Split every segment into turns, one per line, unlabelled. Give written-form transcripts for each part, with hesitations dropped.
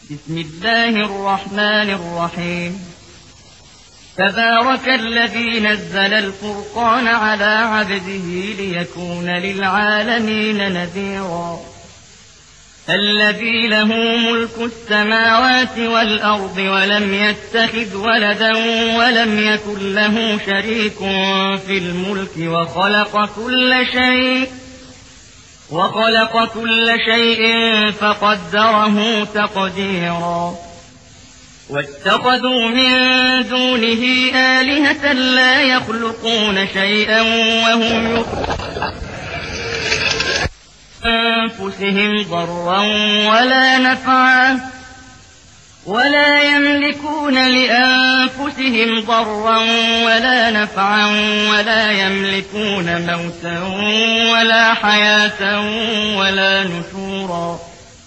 بسم الله الرحمن الرحيم تبارك الذي نزل الفرقان على عبده ليكون للعالمين نذيرا الذي له ملك السماوات والأرض ولم يتخذ ولدا ولم يكن له شريك في الملك وخلق كل شيء فقدره تقديرا واتخذوا من دونه آلهة لا يخلقون شيئا وهم يخلقون أنفسهم ضرا ولا نفعا ولا يملكون لأنفسهم ضرا ولا نفعا ولا يملكون موتا ولا حياة ولا نشورا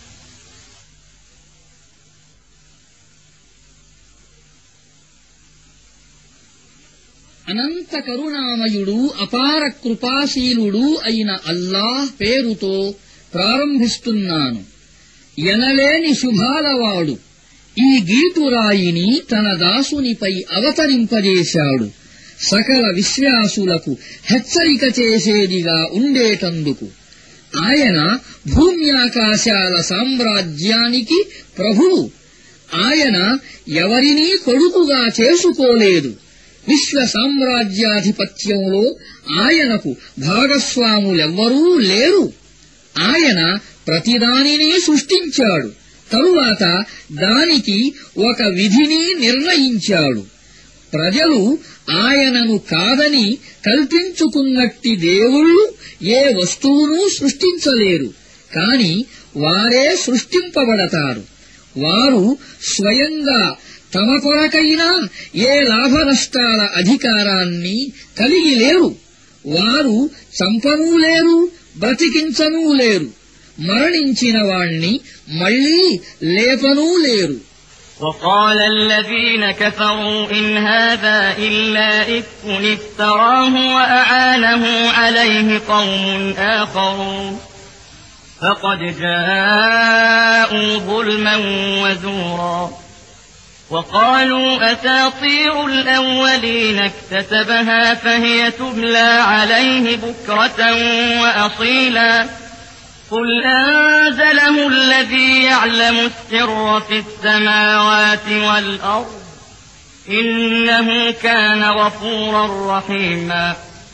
అనంత కరుణామయుడు అపార కృపాశీలుడు అయిన అల్లాహ్ పేరుతో ప్రారంభిస్తున్నాను. ఎనలేని శుభాలవాడు ఈ గీతురాయిని తన దాసునిపై అవతరింపజేశాడు సకల విశ్వాసులకు హెచ్చరిక చేసేదిగా ఉండేటందుకు. ఆయన భూమ్యాకాశాల సామ్రాజ్యానికి ప్రభువు. ఆయన ఎవరినీ కొడుకుగా చేసుకోలేదు. విశ్వ సామ్రాజ్యాధిపత్యంలో ఆయనకు భాగస్వాములెవ్వరూ లేరు. ఆయన ప్రతిదానినీ సృష్టించాడు, తరువాత దానికి ఒక విధిని నిర్ణయించాడు. ప్రజలు ఆయనను కాదని కల్పించుకున్నట్టి దేవుళ్ళు ఏ వస్తువునూ సృష్టించలేరు, కాని వారే సృష్టింపబడతారు. వారు స్వయంగా తమ కొరకైనా ఏ లాభనష్టాల అధికారాన్ని కలిగి లేరు. వారు చంపనూ లేరు, బ్రతికించనూ లేరు. మరణించిన వాణ్ణి మళ్లీ లేపనూ లేరు.
وقال الذين كفروا إن هذا إلا إفك افتراه وأعانه عليه قوم آخرون فقد جاءوا ظلما وزورا وقالوا أساطير الأولين اكتتبها فهي تملى عليه بكرة وأصيلا قل أنزله الذي يعلم السر في السماوات والأرض إنه كان غفورا رحيما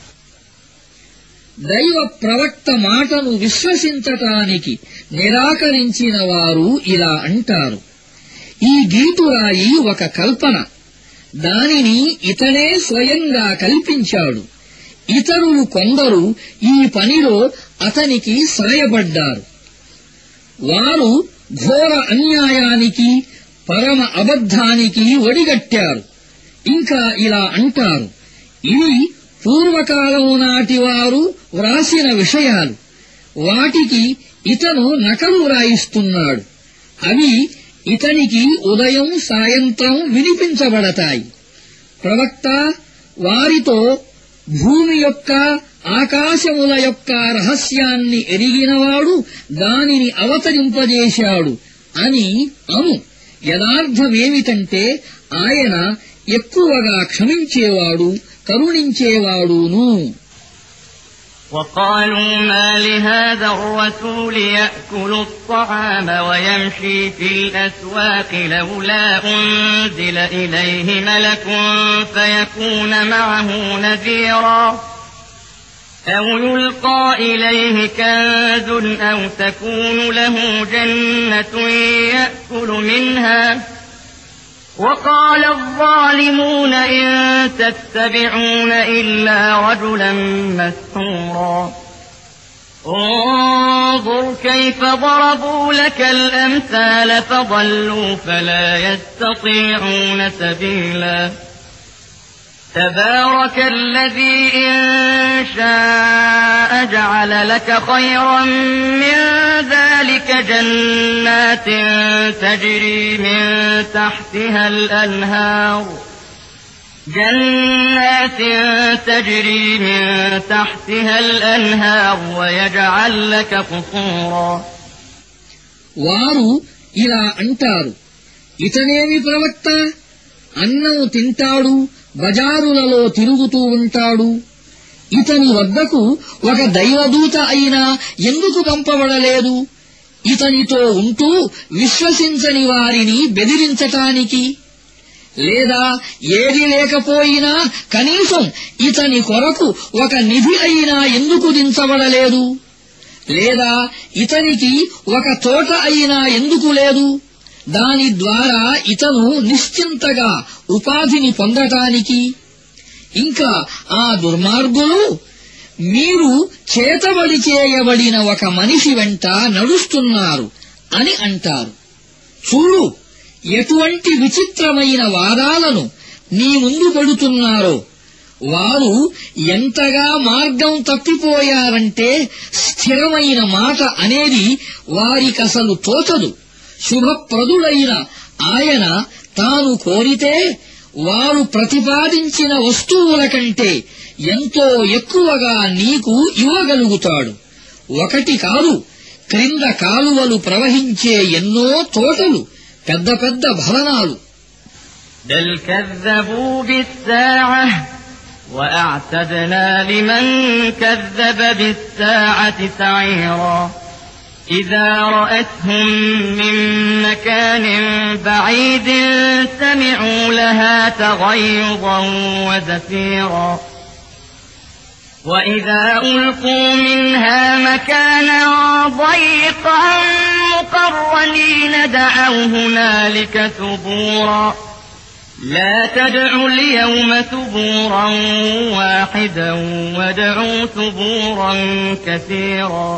దైవ ప్రవక్త మాటను విశ్వసించటానికి నిరాకరించిన వారు ఇలా అంటారు, ఈ గీతురాయి ఒక కల్పన. దానిని ఇతనే స్వయంగా కల్పించాడు. ఇతరులు కొందరు ఈ పనిలో అతనికి సాయపడ్డారు. వారు ఘోర అన్యాయానికి, పరమ అబద్ధానికి ఒడిగట్టారు. ఇంకా ఇలా అంటారు, ఇవి పూర్వకాలం నాటి వారు వ్రాసిన విషయాలు. వాటికి ఇతను నకలు వ్రాయిస్తున్నాడు. అవి ఇతనికి ఉదయం సాయంత్రం వినిపించబడతాయి. ప్రవక్త వారితో భూమి యొక్క ఆకాశముల యొక్క రహస్యాన్ని ఎరిగినవాడు దానిని అవతరింపజేశాడు అని అను. యథార్థమేమిటంటే ఆయన ఎక్కువగా క్షమించేవాడు, కరుణించేవాడును.
وقالوا ما لهذا الرسول يأكل الطعام ويمشي في الأسواق لولا أنزل إليه ملك فيكون معه نذيرا أو يلقى إليه كنز أو تكون له جنة يأكل منها وقال الظالمون إن تتبعون إلا رجلا مسحورا انظر كيف ضربوا لك الأمثال فضلوا فلا يستطيعون سبيلا تبارك الذي إن شاء جعل لك خيرا من ذلك جنات تجري من تحتها الأنهار ويجعل لك قصورا
వారు ఇలా అంటారు, ఇతనేమి ప్రవక్త, అన్నం తింటాడు, బజారులలో తిరుగుతూ ఉంటాడు, ఇతని వద్దకు ఒక దైవదూత అయినా ఎందుకు పంపబడలేదు, ఇతనితో ఉంటూ విశ్వసించని వారిని బెదిరించటానికి? లేదా ఏది లేకపోయినా కనీసం ఇతని కొరకు ఒక నిధి అయినా ఎందుకు దించబడలేదు? లేదా ఇతనికి ఒక తోట అయినా ఎందుకు లేదు, దాని ద్వారా ఇతను నిశ్చింతగా ఉపాధిని పొందటానికి? ఇంకా ఆ దుర్మార్గులు, మీరు చేతబడి చేయబడిన ఒక మనిషి వెంట నడుస్తున్నారు అని అంటారు. చూడు, ఎటువంటి విచిత్రమైన వాదాలను నీ ముందు పెడుతున్నారో. వారు ఎంతగా మార్గం తప్పిపోయారంటే స్థిరమైన మాట అనేది వారికసలు తోచదు. శుభప్రదుడైన ఆయన తాను కోరితే వారు ప్రతిపాదించిన వస్తువుల కంటే ఎంతో ఎక్కువగా నీకు ఇవ్వగలుగుతాడు. ఒకటి కాదు, క్రింద కాలువలు ప్రవహించే ఎన్నో తోటలు, పెద్ద పెద్ద భవనాలు.
بل كذبوا بالساعة وأعتدنا لمن كذب بالساعة سعيرا إذا رأتهم من مكان بعيد سمعوا لها تغيظا وزفيرا وإذا ألقوا منها مكانا ضيقا مقرنين دعوا هنالك ثبورا لا تدعوا اليوم ثبورا واحدا وادعوا ثبورا كثيرا.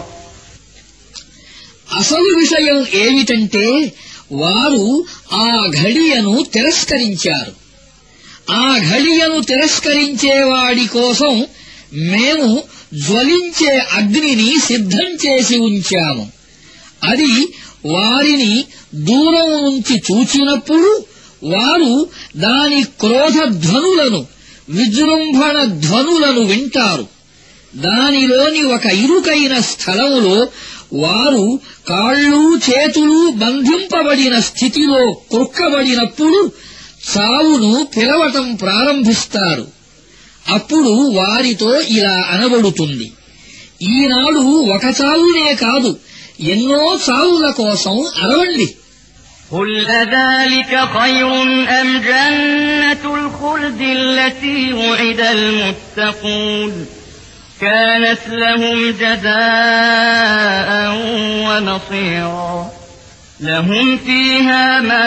అసలు విషయం ఏమిటంటే వారు ఆ ఘడియను తిరస్కరించారు. ఆ ఘడియను తిరస్కరించేవాడి కోసం మేము జ్వలించే అగ్నిని సిద్ధం చేసి ఉంచాము. అది వారిని దూరం నుంచి చూచినప్పుడు వారు దాని క్రోధధ్వనులను, విజృంభణ ధ్వనులను వింటారు. దానిలోని ఒక ఇరుకైన స్థలములో వారు కాళ్ళు చేతులు బంధింపబడిన స్థితిలో క్రుక్కబడినప్పుడు చావును పిలవటం ప్రారంభిస్తారు. అప్పుడు వారితో ఇలా అనబడుతుంది, ఈనాడు ఒక చావునే కాదు, ఎన్నో చావుల కోసం అరవండి.
قل أذلك خير أم جنة الخلد التي وعد المتقون كانت لهم جزاء ومصيرا لهم فيها ما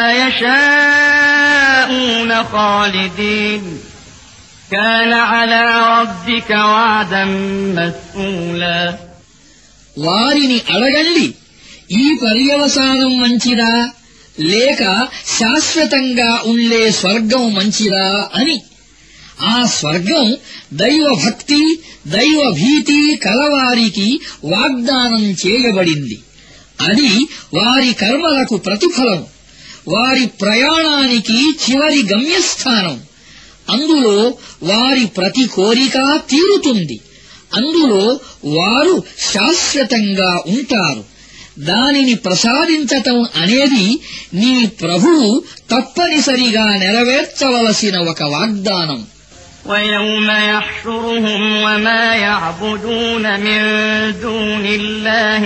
يشاءون خالدين كان على ربك وعدا مسئولا.
వారిని అడగండి, ఈ పర్యవసానం మంచిదా లేక శాశ్వతంగా ఉండే స్వర్గం మంచిదా అని. ఆ స్వర్గం దైవభక్తి, దైవభీతి కలవారికి వాగ్దానం చేయబడింది. అది వారి కర్మలకు ప్రతిఫలం, వారి ప్రయాణానికి చివరి గమ్యస్థానం. అందులో వారి ప్రతి కోరిక తీరుతుంది. అందులో వారు శాశ్వతంగా ఉంటారు. దానిని ప్రసాదించటం అనేది నీ ప్రభువు తప్పనిసరిగా నెరవేర్చవలసిన ఒక వాగ్దానం.
وَيَوْمَ يَحْشُرُهُمْ وَمَا يَعْبُدُونَ مِن دُونِ اللَّهِ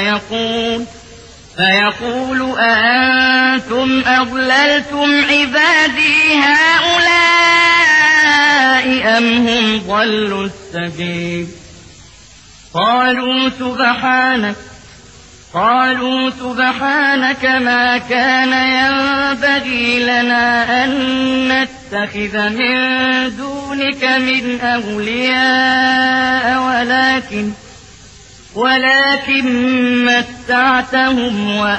فَيَقُولُ أَأَنتُمْ أَضْلَلْتُمْ عِبَادِي هَؤُلَاءِ أَمْ هُمْ ضَلُّوا السَّبِيلَ قالوا سبحانك ما كان ينبغي لنا أن نتخذ من دونك من أولياء ولكن متعتهم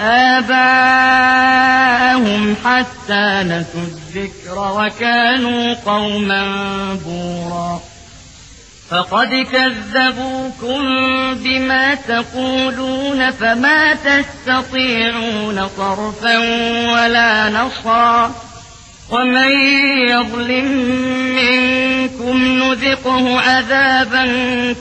وآباءهم حتى نسوا الذكر وكانوا قوما بورا فقد كذبوكم بما تقولون فما تستطيعون صرفا ولا نصرا ومن يظلم منكم نذقه عذابا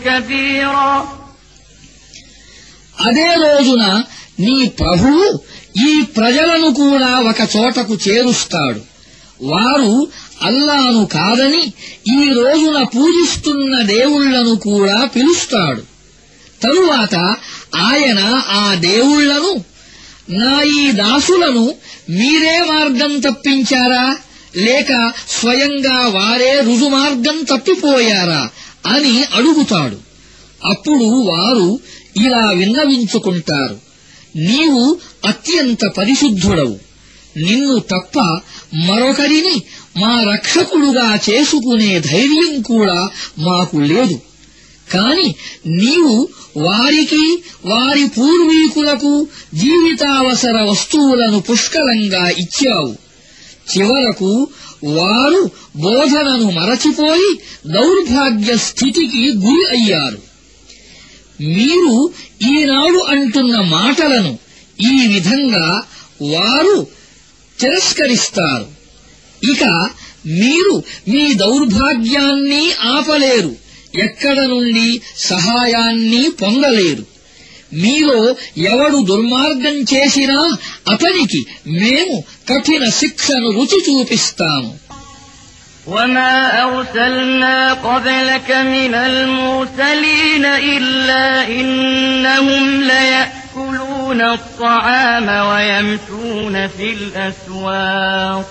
كبيرا.
అదే రోజున నీ ప్రభువు ఈ ప్రజలను కూడా ఒక చోటకు చేరుస్తాడు. వారు అల్లాను కాదని ఈ రోజున పూజిస్తున్న దేవుళ్లను కూడా పిలుస్తాడు. తరువాత ఆయన ఆ దేవుళ్లను, నా ఈ దాసులను మీరే మార్గం తప్పించారా లేక స్వయంగా వారే రుజుమార్గం తప్పిపోయారా అని అడుగుతాడు. అప్పుడు వారు ఇలా విన్నవించుకుంటారు: నీవు అత్యంత పరిశుద్ధుడవు. నిన్ను తప్ప మరొకరిని మా రక్షకుడుగా చేసుకునే ధైర్యం కూడా మాకు లేదు. కాని నీవు వారికి వారి పూర్వీకులకు జీవితావసర వస్తువులను పుష్కలంగా ఇచ్చావు. చివరకు వారు బోధనను మరచిపోయి దౌర్భాగ్య స్థితికి గురి అయ్యారు. మీరు ఈనాడు అంటున్న మాటలను ఈ విధంగా వారు తిరస్కరిస్తారు. ఇక మీరు మీ దౌర్భాగ్యాన్ని ఆపలేరు, ఎక్కడ నుండి సహాయాన్ని పొందలేరు. మీలో ఎవడు దుర్మార్గం చేసినా అతనికి మేము కఠిన శిక్షను రుచి చూపిస్తాము.
وما أرسلنا قبلك من المرسلين إلا إنهم ليأكلون الطعام ويمشون في الأسواق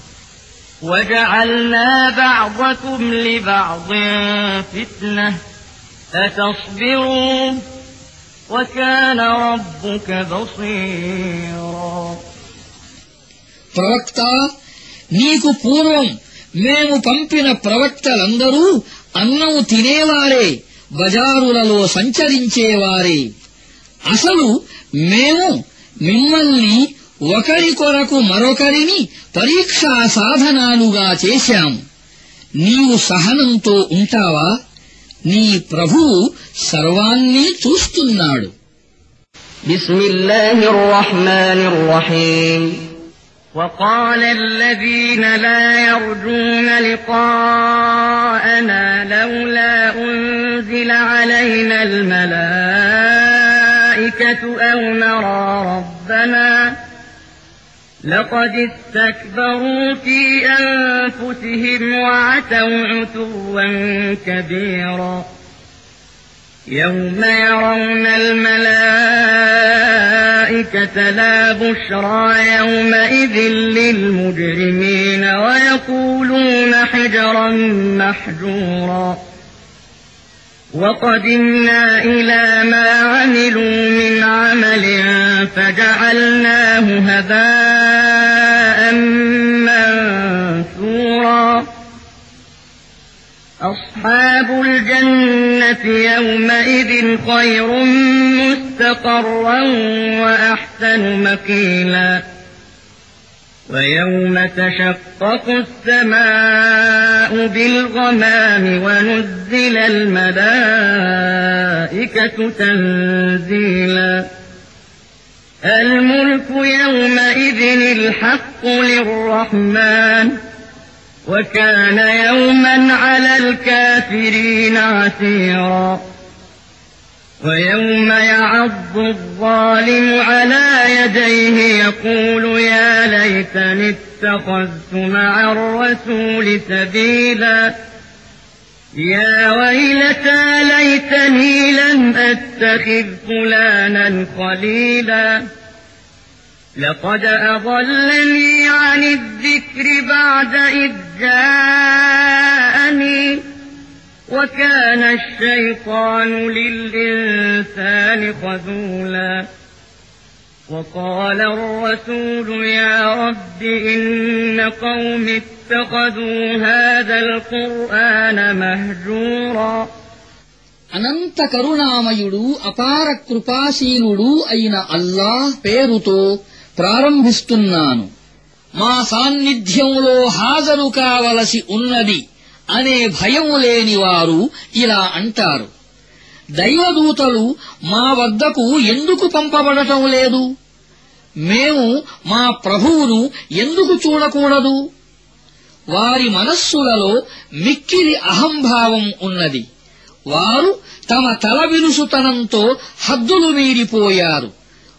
وجعلنا بعضكم لبعض فتنة أتصبرون وكان ربك بصيرا.
ప్రవక్త, నీకు పూర్వం మేము పంపిన ప్రవక్తలందరూ అన్నం తినేవారే, బజారులలో సంచరించేవారే. అసలు మేము మిమ్మల్ని ఒకరి కొరకు మరొకరిని పరీక్షా సాధనాలుగా చేశాము. నీవు సహనంతో ఉంటావా? నీ ప్రభువు సర్వాన్ని చూస్తున్నాడు.
బిస్మిల్లాహిర్ రహ్మానిర్ రహీం. وقال الذين لا يرجون لقاءنا لولا أنزل علينا الملائكة أو نرى ربنا لقد استكبروا في أنفسهم وعتوا عتوا كبيرا. يوم يرون الملائكة لا بشرى يومئذ للمجرمين ويقولون حجرا محجورا. وقدمنا إلى ما عملوا من عمل فجعلناه هباء منثورا. أصحاب الجنة يومئذ خير مستقرا وأحسن مقيلا. ويوم تشقق السماء بالغمام ونزل الملائكة تنزيلا. الملك يومئذ الحق للرحمن وكان يوما على الكافرين عسيرا. ويوم يعض الظالم على يديه يقول يا ليتني اتخذت مع الرسول سبيلا. يا ويلتى ليتني لم أتخذ فلانا خليلا. لقد أضلني عن الذكر بعد إذ جاءني وكان الشيطان للإنسان خذولا. وقال الرسول يا رب إن قوم اتخذوا هذا القرآن مهجورا.
అనంత కరుణామయుడు అపార కృపాశీలుడు అయిన అల్లాహ్ పేరుతో ప్రారంభిస్తున్నాను. మా సాన్నిధ్యంలో హాజరు కావలసి ఉన్నది అనే భయం లేని వారు ఇలా అంటారు: దైవదూతలు మా వద్దకు ఎందుకు పంపబడటం లేదు? మేము మా ప్రభువును ఎందుకు చూడకూడదు? వారి మనస్సులలో మిక్కిలి అహంభావం ఉన్నది. వారు తమ తలవిరుసుతనంతో హద్దులు మీరిపోయారు.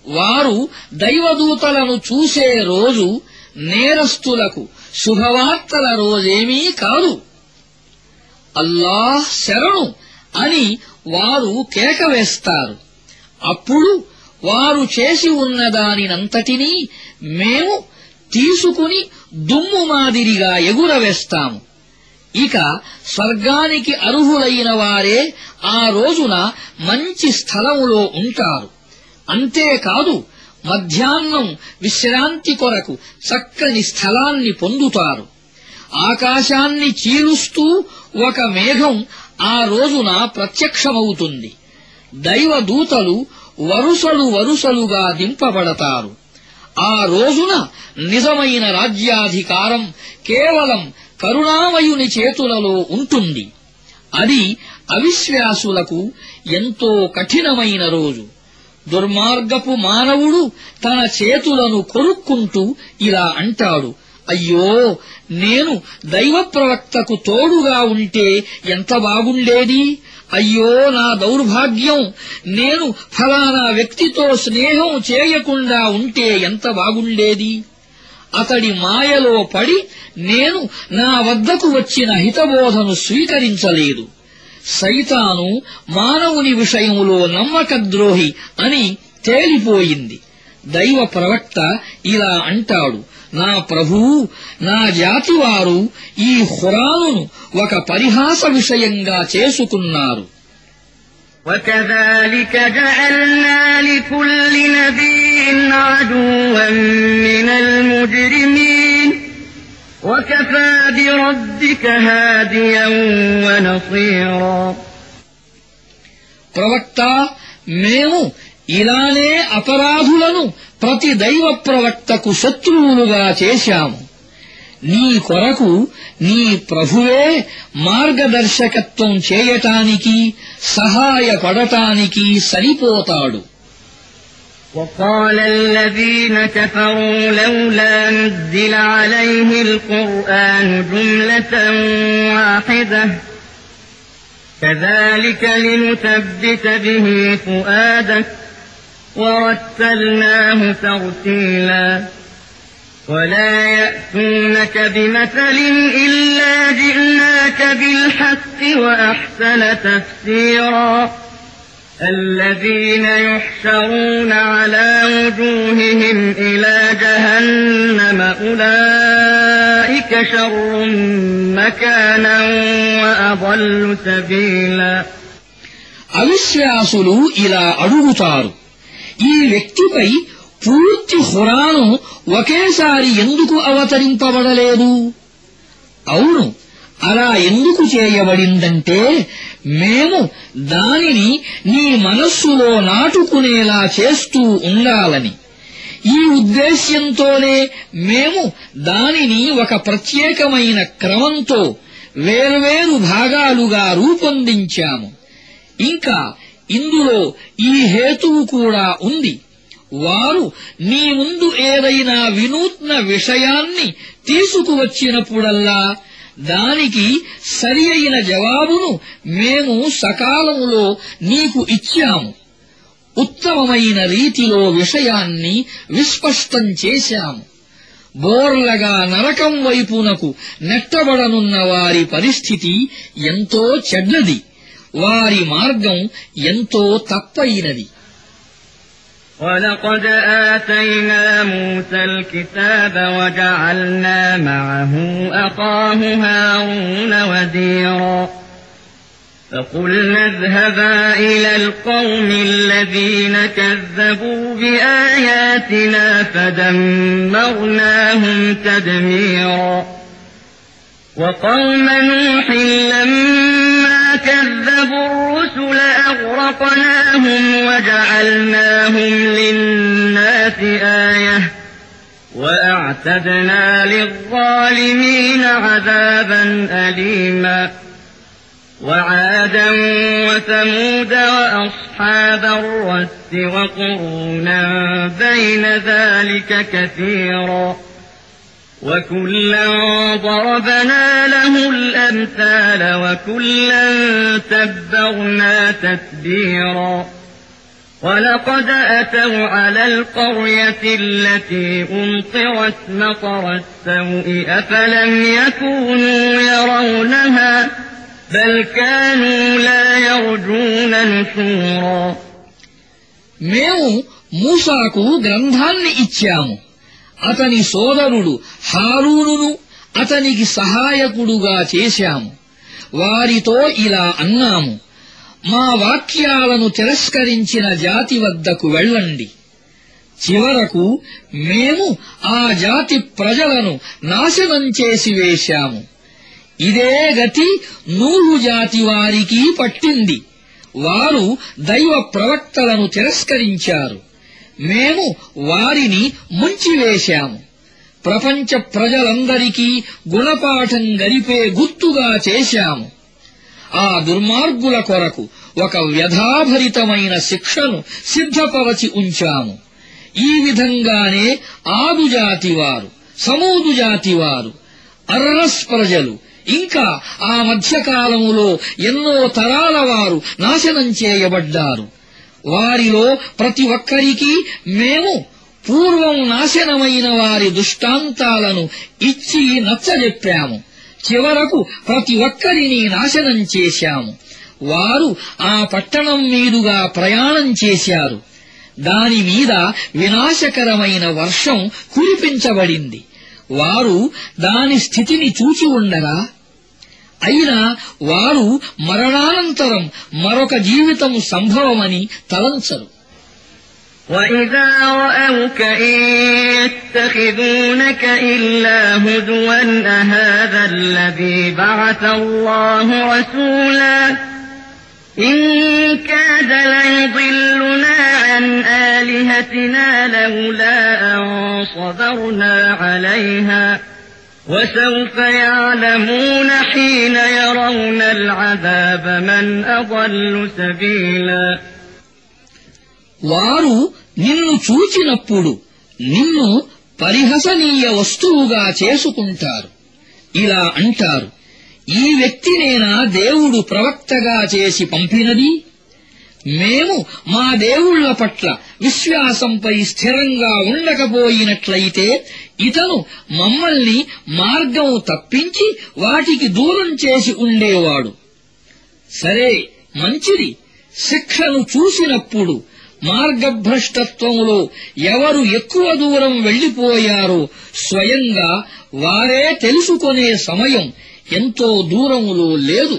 వారు దైవదూతలను చూసే రోజు నేరస్తులకు శుభవార్తల రోజేమీ కాదు. అల్లాహ్ శరణు అని వారు కేక వేస్తారు. అప్పుడు వారు చేసి ఉన్నదానినంతటినీ మేము తీసుకుని దుమ్ము మాదిరిగా ఎగురవేస్తాము. ఇక స్వర్గానికి అర్హులైన వారే ఆ రోజున మంచి స్థలములో ఉంటారు. అంతేకాదు, మధ్యాహ్నం విశ్రాంతి కొరకు చక్కని స్థలాన్ని పొందుతారు. ఆకాశాన్ని చీలుస్తూ ఒక మేఘం ఆ రోజున ప్రత్యక్షమవుతుంది. దైవదూతలు వరుసలు వరుసలుగా దింపబడతారు. ఆ రోజున నిజమైన రాజ్యాధికారం కేవలం కరుణామయుని చేతులలో ఉంటుంది. అది అవిశ్వాసులకు ఎంతో కఠినమైన రోజు. దుర్మార్గపు మానవుడు తన చేతులను కొరుక్కుంటూ ఇలా అంటాడు, అయ్యో, నేను దైవ ప్రవక్తకు తోడుగా ఉంటే ఎంత బాగుండేది. అయ్యో, నా దౌర్భాగ్యం, నేను ఫలానా వ్యక్తితో స్నేహం చేయకుండా ఉంటే ఎంత బాగుండేది. అతడి మాయలో పడి నేను నా వద్దకు వచ్చిన హితబోధను స్వీకరించలేదు. సైతాను మానవుని విషయంలో నమ్మకద్రోహి అని తేలిపోయింది. దైవ ప్రవక్త ఇలా అంటాడు, నా ప్రభువు, నా జాతివారు ఈ ఖురానును ఒక పరిహాస విషయంగా చేసుకున్నారు.
وكذلك جعلنا لكل نبي عدوا من المجرمين وكفى بربك هاديا ونصيرا.
ప్రవక్త, మేము ఇలానే అపరాధులను ప్రతి దైవ ప్రవక్తకు శత్రువులుగా చేశాము. నీ కొరకు నీ ప్రభువే మార్గదర్శకత్వం చేయటానికి, సహాయపడటానికి సరిపోతాడు.
وقال الذين كفروا لولا نزل عليه القرآن جملة واحدة كذلك لنثبت به فؤادك ورتلناه ترتيلا ولا يأتونك بمثل إلا جئناك بالحق وأحسن تفسيرا الذين يحشرون على وجوههم إلى جهنم أولئك شر مكانا وأضل سبيلا.
అవిశ్వాసులు ఇలా అడుగుతారు, ఈ వ్యక్తిపై పూర్తి ఖురాను ఒకేసారి ఎందుకు అవతరింపబడలేదు? అవును, అలా ఎందుకు చేయబడిందంటే మేము దానిని నీ మనస్సులో నాటుకునేలా చేస్తూ ఉండాలని. ఈ ఉద్దేశ్యంతోనే మేము దానిని ఒక ప్రత్యేకమైన క్రమంతో వేర్వేరు భాగాలుగా రూపొందించాము. ఇంకా ఇందులో ఈ హేతువు కూడా ఉంది, వారు నీ ముందు ఏదైనా వినూత్న విషయాన్ని తీసుకువచ్చినప్పుడల్లా దానికి సరి అయిన జవాబును మేము సకాలములో నీకు ఇచ్చాము. ఉత్తమమైన రీతిలో విషయాన్ని విస్పష్టం చేశాము. బోర్లగా నరకం వైపునకు నెట్టబడనున్న వారి పరిస్థితి ఎంతో చెడ్డది. వారి మార్గం ఎంతో తప్పైనది.
ولقد آتينا موسى الكتاب وجعلنا معه أخاه هارون وزيرا فقلنا اذهبا إلى القوم الذين كذبوا بآياتنا فدمرناهم تدميرا وقوم نوح لما كذبوا الرسل أغرقناهم وجعلناهم للناس آية وأعتدنا للظالمين عذابا أليما وعادا وثمود وأصحاب الرس وقرونا بين ذلك كثيرا وكلا ضربنا له الأمثال وكلا تبرنا تتبيرا. ولقد أتوا على القرية التي أمطرت مطر السوء أفلم يكونوا يرونها بل كانوا لا يرجون نشورا.
మేము మూసాకు గ్రంథాన్ని ఇచ్చాము. అతని సోదరుడు హారూనును అతనికి సహాయకుడుగా చేశాము. వారితో ఇలా అన్నాము, మా వాక్యాలను తిరస్కరించిన జాతి వద్దకు వెళ్ళండి. చివరకు మేము ఆ జాతి ప్రజలను నాశనం చేసి వేశాము. ఇదే గతి నూహు జాతి వారికి పట్టింది. వారు దైవ ప్రవక్తలను తిరస్కరించారు. మేము వారిని ముంచివేశాము. ప్రపంచ ప్రజలందరికీ గుణపాఠం గరిపే గుర్తుగా చేశాము. ఆ దుర్మార్గుల కొరకు ఒక వ్యధాభరితమైన శిక్షను సిద్ధపరచి ఉంచాము. ఈ విధంగానే ఆదు జాతివారు, సమూదు జాతివారు, అర్రస్ ప్రజలు, ఇంకా ఆ మధ్యకాలములో ఎన్నో తరాల వారు నాశనం చేయబడ్డారు. వారిలో ప్రతి ఒక్కరికీ మేము పూర్వం నాశనమైన వారి దృష్టాంతాలను ఇచ్చి నచ్చజెప్పాము. చివరకు ప్రతి ఒక్కరిని నాశనం చేశాము. వారు ఆ పట్టణం మీదుగా ప్రయాణం చేశారు. దాని మీద వినాశకరమైన వర్షం కురిపించబడింది. వారు దాని స్థితిని చూచి ఉండగా, అయినా వారు మరణానంతరం మరొక జీవితం సంభవమని తలంచరు.
وَإِذَا رَأَوْكَ إِن يَتَّخِذُونَكَ إِلَّا هُزُوًا أَهَٰذَا الَّذِي بَعَثَ اللَّهُ رَسُولًا إِن كَادَ لَيُضِلُّنَا عَنْ آلِهَتِنَا لَوْلَا أَن صَبَرْنَا عَلَيْهَا وَسَوْفَ يَعْلَمُونَ حِينَ يَرَوْنَ الْعَذَابَ مَنْ أَضَلُّ سَبِيلًا.
వారు నిన్ను చూచినప్పుడు నిన్ను పరిహసనీయ వస్తువుగా చేసుకుంటారు. ఇలా అంటారు, ఈ వ్యక్తినేనా దేవుడు ప్రవక్తగా చేసి పంపినది? మేము మా దేవుళ్ల పట్ల విశ్వాసంపై స్థిరంగా ఉండకపోయినట్లయితే ఇతను మమ్మల్ని మార్గం తప్పించి వాటికి దూరం చేసి ఉండేవాడు. సరే, మంచిది. శిక్షను చూసినప్పుడు మార్గభ్రష్టత్వంలో ఎవరు ఎక్కువ దూరం వెళ్లిపోయారో స్వయంగా వారే తెలుసుకునే సమయం ఎంతో దూరములో లేదు.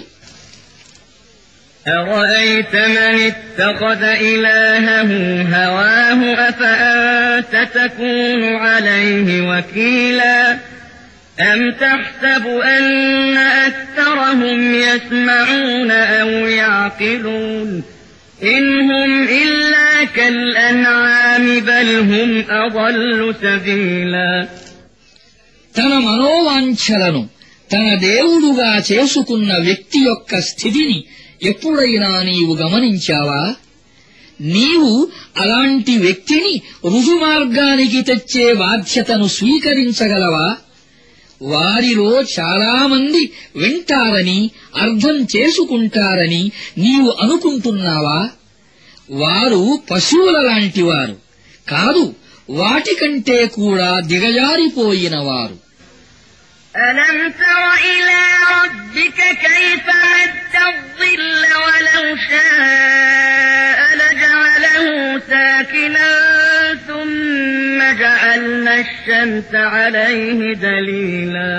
أَرَأَيْتَ مَنِ اتَّخَذَ إِلَٰهَهُ هَوَاهُ أَفَأَنتَ تَكُونُ عَلَيْهِ وَكِيلًا أَمْ تَحْسَبُ أَنَّ أَكْثَرَهُمْ يَسْمَعُونَ أَوْ يَعْقِلُونَ إِنْ هُمْ إِلَّا كَالْأَنْعَامِ بَلْ هُمْ أَضَلُّ سَبِيلًا.
తన మనోవాంఛలను తన దేవుడుగా చేసుకున్న వ్యక్తి యొక్క స్థితిని ఎప్పుడైనా నీవు గమనించావా? నీవు అలాంటి వ్యక్తిని రుజుమార్గానికి తెచ్చే బాధ్యతను స్వీకరించగలవా? వారిలో చాలామంది వింటారని, అర్థం చేసుకుంటారని నీవు అనుకుంటున్నావా? వారు పశువుల లాంటివారు కాదు, వాటికంటే కూడా దిగజారిపోయినవారు.
أَلَمْ تَرَ إِلَىٰ رَبِّكَ كَيْفَ مَدَّ الظِّلَّ وَلَوْ شَاءَ لَجَعَلَهُ سَاكِنًا ثُمَّ جَعَلْنَا الشَّمْسَ عَلَيْهِ دَلِيلًا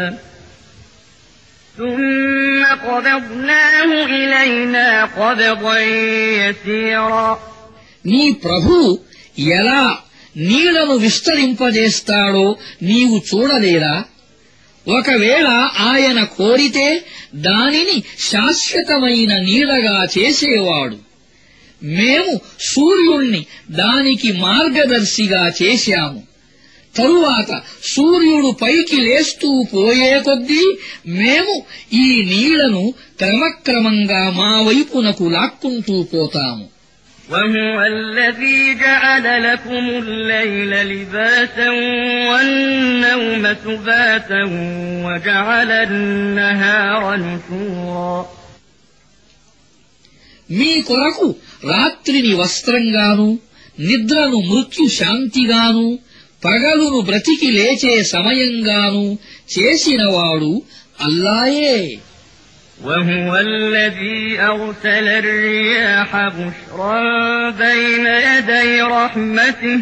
ثُمَّ قَبَضْنَاهُ إِلَيْنَا قَبْضًا يَسِيرًا.
నీ ప్రభువు ఎలా నీడను విస్తరింపజేస్తాడో నీవు చూడలేరా? ఒకవేళ ఆయన కోరితే దానిని శాశ్వతమైన నీడగా చేసేవాడు. మేము సూర్యుణ్ణి దానికి మార్గదర్శిగా చేశాము. తరువాత సూర్యుడు పైకి లేస్తూ పోయే కొద్దీ మేము ఈ నీడను క్రమక్రమంగా మా వైపునకు లాక్కుంటూ పోతాము.
وَهُوَ الَّذِي جَعَلَ لَكُمُ اللَّيْلَ لِبَاسًا وَالنَّوْمَ سُبَاتًا وَجَعَلَ النَّهَارَ نُشُورًا.
మీ కొరకు రాత్రిని వస్త్రంగాను నిద్రను మృత్యుశాంతిగాను పగలును బ్రతికి లేచే సమయంగాను చేసినవాడు అల్లాయే.
وهو الذي أرسل الرياح بشرا بين يدي رحمته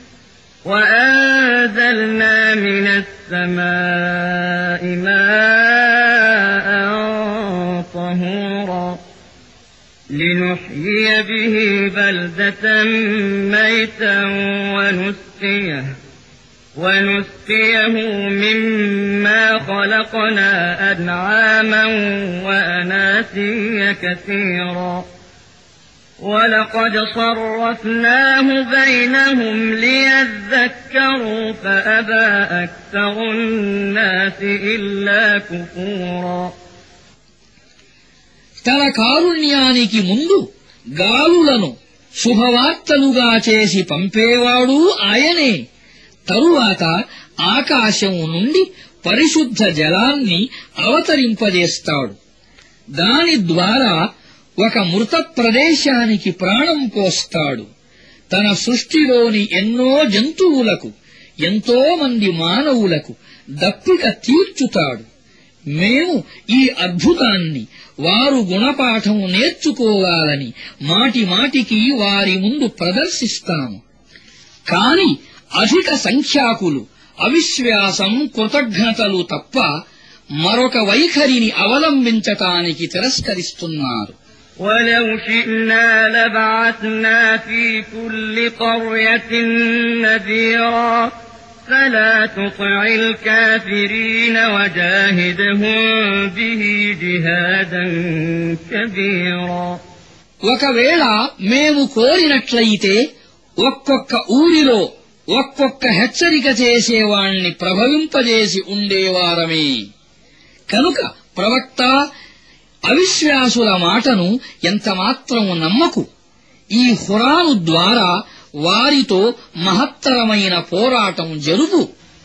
وأنزلنا من السماء ماء طهورا لنحيي به بلدة ميتا ونسقيه مما خلقنا أنعاما وأناسيا كثيرا ولقد صرفناه بينهم ليذكروا فأبى أكثر الناس إلا كفورا.
తన కారుణ్యానికి ముందు గాలులను శుభవార్తలుగా చేసి పంపేవాడు ఆయనే. తరువాత ఆకాశం నుండి పరిశుద్ధ జలాన్ని అవతరింపజేస్తాడు. దాని ద్వారా ఒక మృత ప్రదేశానికి ప్రాణం పోస్తాడు. తన సృష్టిలోని ఎన్నో జంతువులకు ఎంతో మంది మానవులకు దప్పిక తీర్చుతాడు. మేము ఈ అద్భుతాన్ని వారు గుణపాఠం నేర్చుకోవాలని మాటిమాటికి వారి ముందు ప్రదర్శిస్తాము. కాని అధిక సంఖ్యాకులు అవిశ్వాసం కృతజ్ఞతలు తప్ప మరొక వైఖరిని అవలంబించటానికి తిరస్కరిస్తున్నారు.
ولو شئنا لبعثنا في كل قرية نذيرا فلا تطع الكافرين وجاهدهم به جهادا كبيرا.
ఒకవేళ మేము కోరినట్లయితే ఒక్కొక్క ఊరిలో ఒక్కొక్క హెచ్చరిక చేసేవాణ్ణి ప్రభవింపజేసి ఉండేవారమే. కనుక ప్రవక్త అవిశ్వాసుల మాటను ఎంతమాత్రం నమ్మకు. ఈ ఖురాను ద్వారా వారితో మహత్తరమైన పోరాటం జరుపు.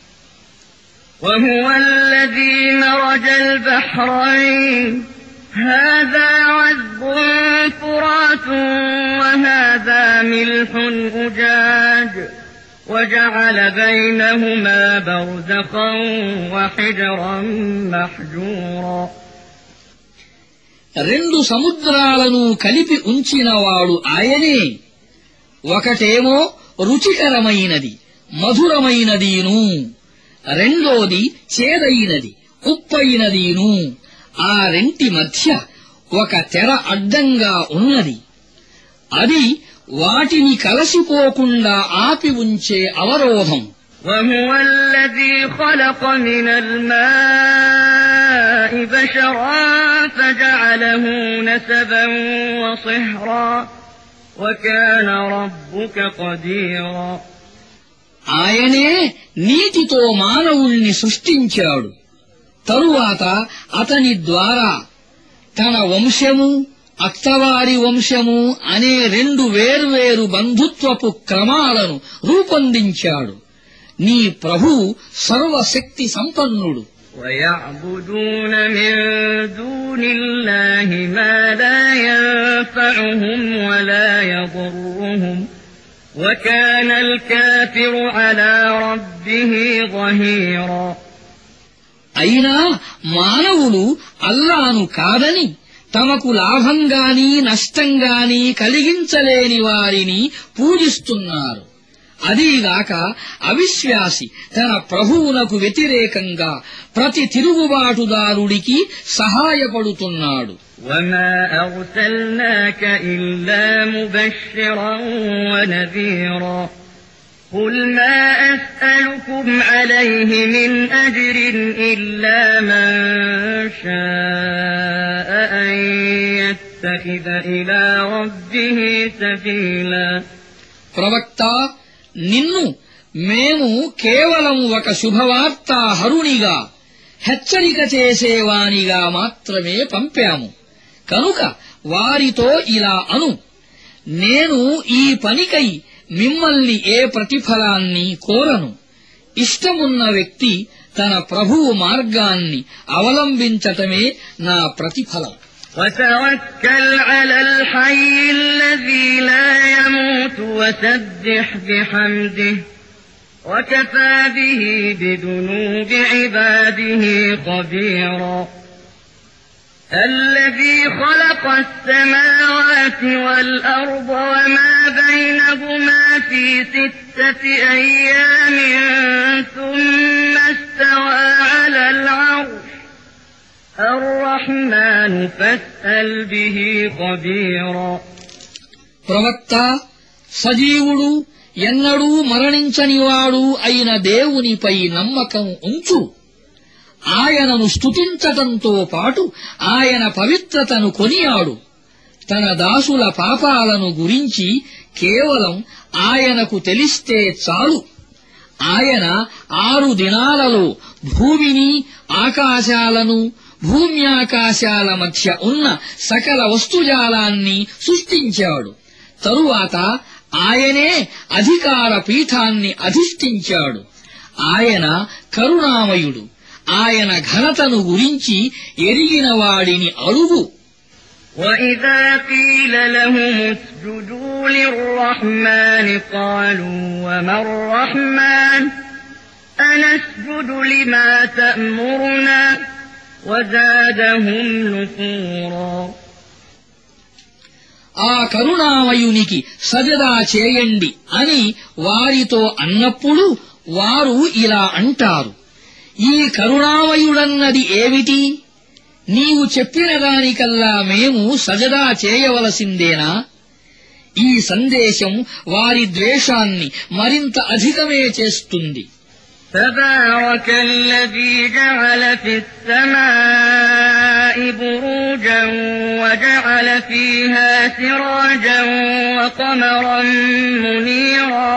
وهو الذي مرج البحرين هذا عذب فرات وهذا ملح أجاج وجعل بينهما برزخا وحجرا محجورا.
రెండు సముద్రాలను కలిపి ఉంచినవాడు ఆయనే. ఒకటేమో రుచికరమైనది మధురమైనదీను, రెండోది చేదైనది ఉప్పైనదీను. ఆ రెంటి మధ్య ఒక తెర అడ్డంగా ఉన్నది. అది వాటిని కలసిపోకుండా ఆపి ఉంచే అవరోధం.
وهو الذي خلق من الماء بشرا فجعله نسبا وصهرا وكان ربك قديرا.
ఆయనే నీటితో మానవుణ్ణి సృష్టించాడు. తరువాత అతని ద్వారా తన వంశము అత్తవారి వంశము అనే రెండు వేర్వేరు బంధుత్వపు క్రమాలను రూపొందించాడు. నీ ప్రభువు సర్వశక్తి సంపన్నుడు.
ويعبدون من دون الله ما لا ينفعهم ولا يضرهم وكان الكافر على ربه ظهيرا.
అయినా మానవులు అల్లాను కాదని తమకు లాభంగాని నష్టంగాని కలిగించలేని వారిని పూజిస్తున్నారు. అదీగాక అవిశ్వాసి తన ప్రభువునకు వ్యతిరేకంగా ప్రతి తిరుగుబాటుదారుడికి సహాయపడుతున్నాడు.
وما أرسلناك إلا مبشرا ونذيرا قل ما أسألكم عليه من أجر إلا من شاء أن يتخذ إلى ربه سبيلا. ప్రవక్త, నిన్ను మేము కేవలం ఒక శుభవార్తాహరునిగా హెచ్చరిక చేసేవానిగా మాత్రమే పంపాము. కనుక వారితో ఇలా అను, నేను ఈ పనికై మిమ్మల్ని ఏ ప్రతిఫలాన్ని కోరను. ఇష్టమున్న వ్యక్తి తన ప్రభువు మార్గాన్ని అవలంబించటమే నా ప్రతిఫలం. وتوكل على الحي الذي لا يموت وسبح بحمده وكفى به بذنوب عباده خبيرا الذي خلق السماوات والأرض وما بينهما في 6 أيام ثم استوى على العرش الرحمن فاسأل به خبيرا
ప్రవక్త సజీవుడు ఎన్నడూ మరణించనివాడు అయిన దేవునిపై నమ్మకం ఉంచు ఆయనను స్తుతించటంతో పాటు ఆయన పవిత్రతను కొనియాడు తన దాసుల పాపాలను గురించి కేవలం ఆయనకు తెలిస్తే చాలు ఆయన 6 దినాలలో భూమిని ఆకాశాలను భూమ్యాకాశాల మధ్య ఉన్న సకల వస్తుజాలాన్ని సృష్టించాడు తరువాత ఆయనే అధికార పీఠాన్ని అధిష్ఠించాడు ఆయన కరుణామయుడు ఆయన ఘనతను గురించి ఎరిగిన వాడిని అడుగు
وَإِذَا قِيلَ لَهُمُ اسْجُدُوا لِلرَّحْمَنِ قَالُوا وَمَا الرَّحْمَنُ أَنَسْجُدُ لِمَا تَأْمُرُنَا وَزَادَهُمْ نُفُورًا
ఆ కరుణామయునికి సజదా చేయండి అని వారితో అన్నప్పుడు వారు ఇలా అంటారు ఈ కరుణామయుడన్నది ఏమిటి నీవు చెప్పిన దానికల్లా మేము సజదా చేయవలసిందేనా ఈ సందేశం వారి ద్వేషాన్ని మరింత అధికమే చేస్తుంది
تبارك الذي جعل في السماء بروجا وجعل فيها سراجا وقمرا منيرا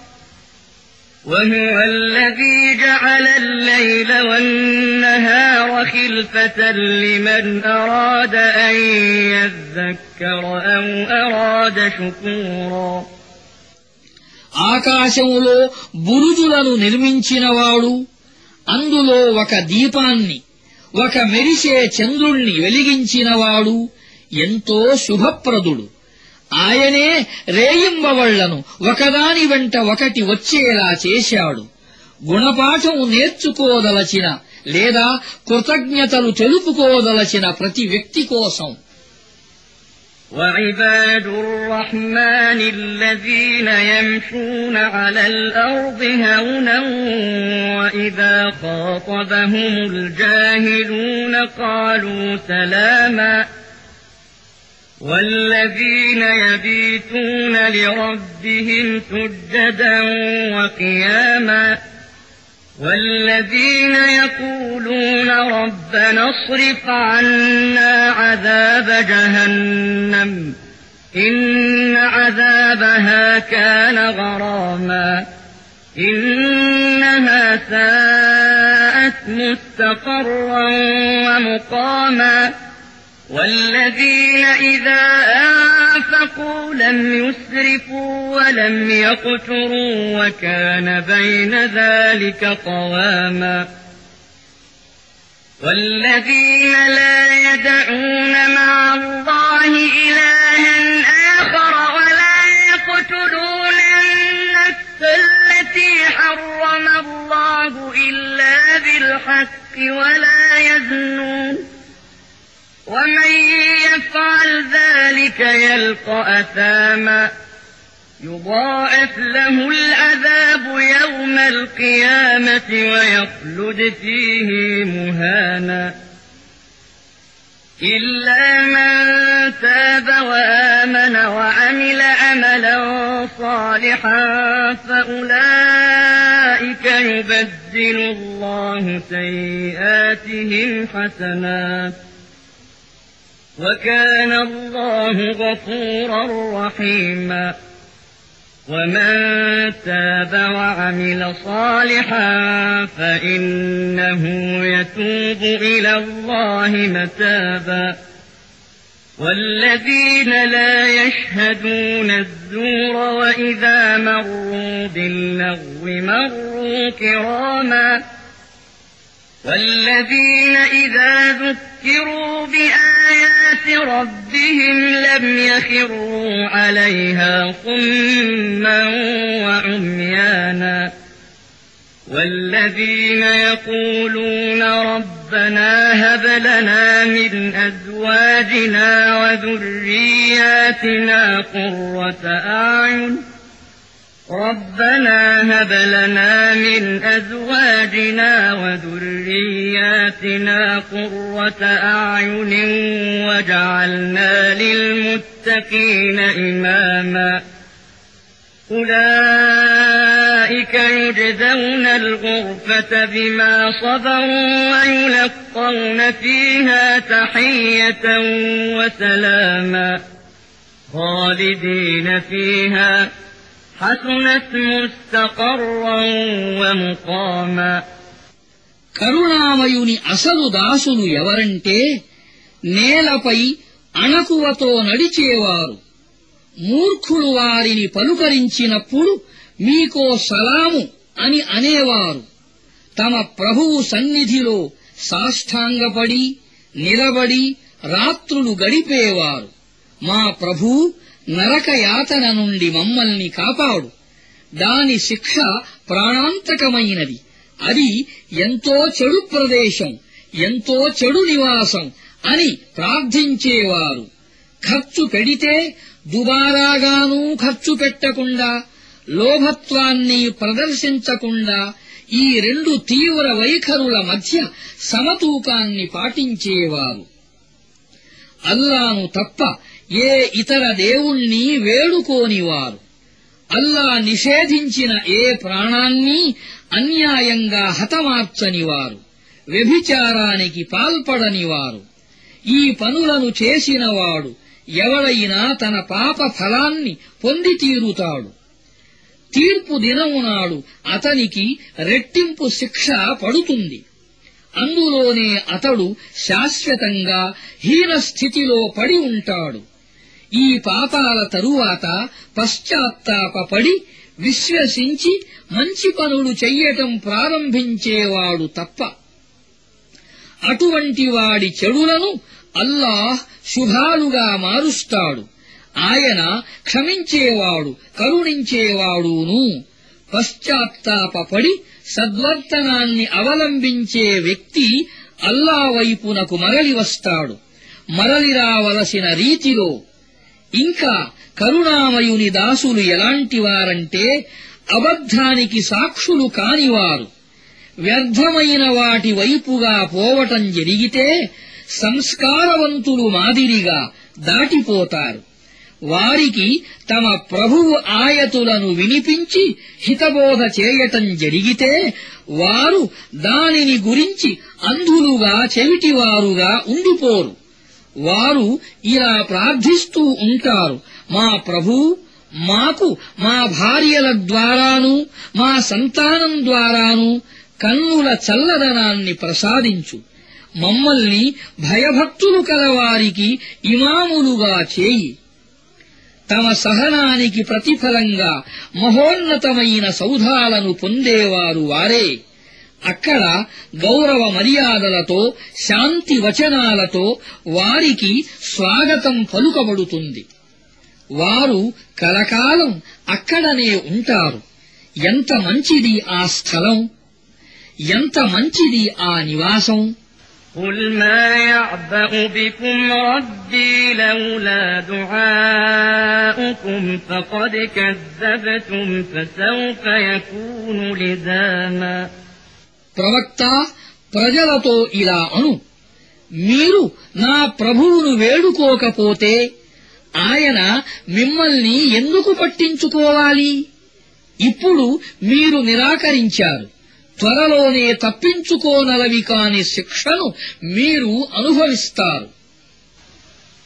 وهو الذي جعل الليل والنهار خلفة لمن أراد أن يذكر أو أراد شكورا
ఆకాశములో బురుజులను నిర్మించినవాడు అందులో ఒక దీపాన్ని ఒక మెరిసే చంద్రుణ్ణి వెలిగించినవాడు ఎంతో శుభప్రదుడు ఆయనే రేయింబవళ్లను ఒకదాని వెంట ఒకటి వచ్చేలా చేశాడు గుణపాఠం నేర్చుకోదలచిన లేదా కృతజ్ఞతలు తెలుపుకోదలచిన ప్రతి వ్యక్తి కోసం
وعباد الرحمن الذين يمشون على الأرض هونا وإذا خاطبهم الجاهلون قالوا سلاما والذين يبيتون لربهم سجدا وقياما والذين يقولون ربنا اصرف عنا عذاب جهنم إن عذابها كان غراما إنها ساءت مستقرا ومقاما والذين إذا أنفقوا لم يسرفوا ولم يقتروا وكان بين ذلك قواما والذين لا يدعون مع الله إلها آخر ولا يقتلون النفس التي حرم الله إلا بالحق ولا يزنون ومن يفعل ذلك يلقى أثاما يضاعف له العذاب يوم القيامة ويخلد فيه مهانا إلا من تاب وآمن وعمل عملا صالحا فأولئك يبدل الله سيئاتهم حسنات وكان الله غفورا رحيما ومن تاب وعمل صالحا فإنه يتوب إلى الله متابا والذين لا يشهدون الزور وإذا مروا باللغو مروا كراما والذين إذا ذكروا بآيات آيات ربهم لم يخروا عليها صما وعميانا والذين يقولون ربنا هب لنا من أزواجنا وذرياتنا قرة أعين وجعلنا للمتقين إماما أولئك يجزون الغرفة بما صبروا ويلقون فيها تحية وسلاما خالدين فيها حسنت مستقرا ومقاما.
కరుణామయుని అసలు దాసులు ఎవరంటే నేలపై అణకువతో నడిచేవారు. మూర్ఖులు వారిని పలుకరించినప్పుడు మీకో సలాము అని అనేవారు. తమ ప్రభువు సన్నిధిలో సాష్టాంగపడి నిలబడి రాత్రులు గడిపేవారు. మా ప్రభూ, నరకయాతన నుండి మమ్మల్ని కాపాడు. దాని శిక్ష ప్రాణాంతకమైనది. అది ఎంతో చెడు ప్రదేశం, ఎంతో చెడు నివాసం అని ప్రార్థించేవారు. ఖర్చు పెడితే దుబారాగానూ ఖర్చు పెట్టకుండా, లోభత్వాన్ని ప్రదర్శించకుండా ఈ రెండు తీవ్ర వైఖరుల మధ్య సమతూకాన్ని పాటించేవారు. అల్లాను తప్ప ఏ ఇతర దేవుణ్ణి వేడుకోనివారు. అల్లా నిషేధించిన ఏ ప్రాణాన్ని అన్యాయంగా హతమార్చనివారు, వ్యభిచారానికి పాల్పడనివారు. ఈ పనులను చేసినవాడు ఎవడైనా తన పాప ఫలాన్ని పొంది తీరుతాడు. తీర్పు దినము నాడు అతనికి రెట్టింపు శిక్ష పడుతుంది. అందులోనే అతడు శాశ్వతంగా హీనస్థితిలో పడి ఉంటాడు. ఈ పాపాల తరువాత పశ్చాత్తాపపడి విశ్వసించి మంచి పనులు చెయ్యటం ప్రారంభించేవాడు తప్ప. అటువంటి వాడి చెడులను అల్లాహ్ శుభాలుగా మారుస్తాడు. ఆయన క్షమించేవాడు, కరుణించేవాడును. పశ్చాత్తాపపడి సద్వర్తనాన్ని అవలంబించే వ్యక్తి అల్లా వైపునకు మరలి వస్తాడు, మరలి రావలసిన రీతిలో. ఇంకా కరుణామయుని దాసులు ఎలాంటివారంటే అబద్ధానికి సాక్షులు కానివారు. వ్యర్థమైన వాటి వైపుగా పోవటం జరిగితే సంస్కారవంతులు మాదిరిగా దాటిపోతారు. వారికి తమ ప్రభువు ఆయతులను వినిపించి హితబోధ చేయటం జరిగితే వారు దానిని గురించి అంధులుగా చెవిటివారుగా ఉండిపోరు. వారు ఇలా ప్రార్థిస్తూ ఉంటారు, మా ప్రభూ, మాకు మా భార్యల ద్వారాను మా సంతానం ద్వారాను కన్నుల చల్లదనాన్ని ప్రసాదించు. మమ్మల్ని భయభక్తులు కలవారికి ఇమాములుగా చేయి. తమ సహనానికి ప్రతిఫలంగా మహోన్నతమైన సౌధాలను పొందేవారు వారే. అక్కడ గౌరవ మర్యాదలతో శాంతి వచనాలతో వారికి స్వాగతం పలుకబడుతుంది. వారు కలకాలం అక్కడనే ఉంటారు. ఎంత మంచిది ఆ స్థలం, ఎంత మంచిది ఆ నివాసం.
قل ما يعبأ بكم ربي لولا دعاؤكم فقد كذبتم فسوف يكون لزاما.
ప్రవక్త, ప్రజలతో ఇలా అను, మీరు నా ప్రభువును వేడుకోకపోతే ఆయన మిమ్మల్ని ఎందుకు పట్టించుకోవాలి? ఇప్పుడు మీరు నిరాకరించారు. త్వరలోనే తప్పించుకోనలవి కాని శిక్షను మీరు అనుభవిస్తారు.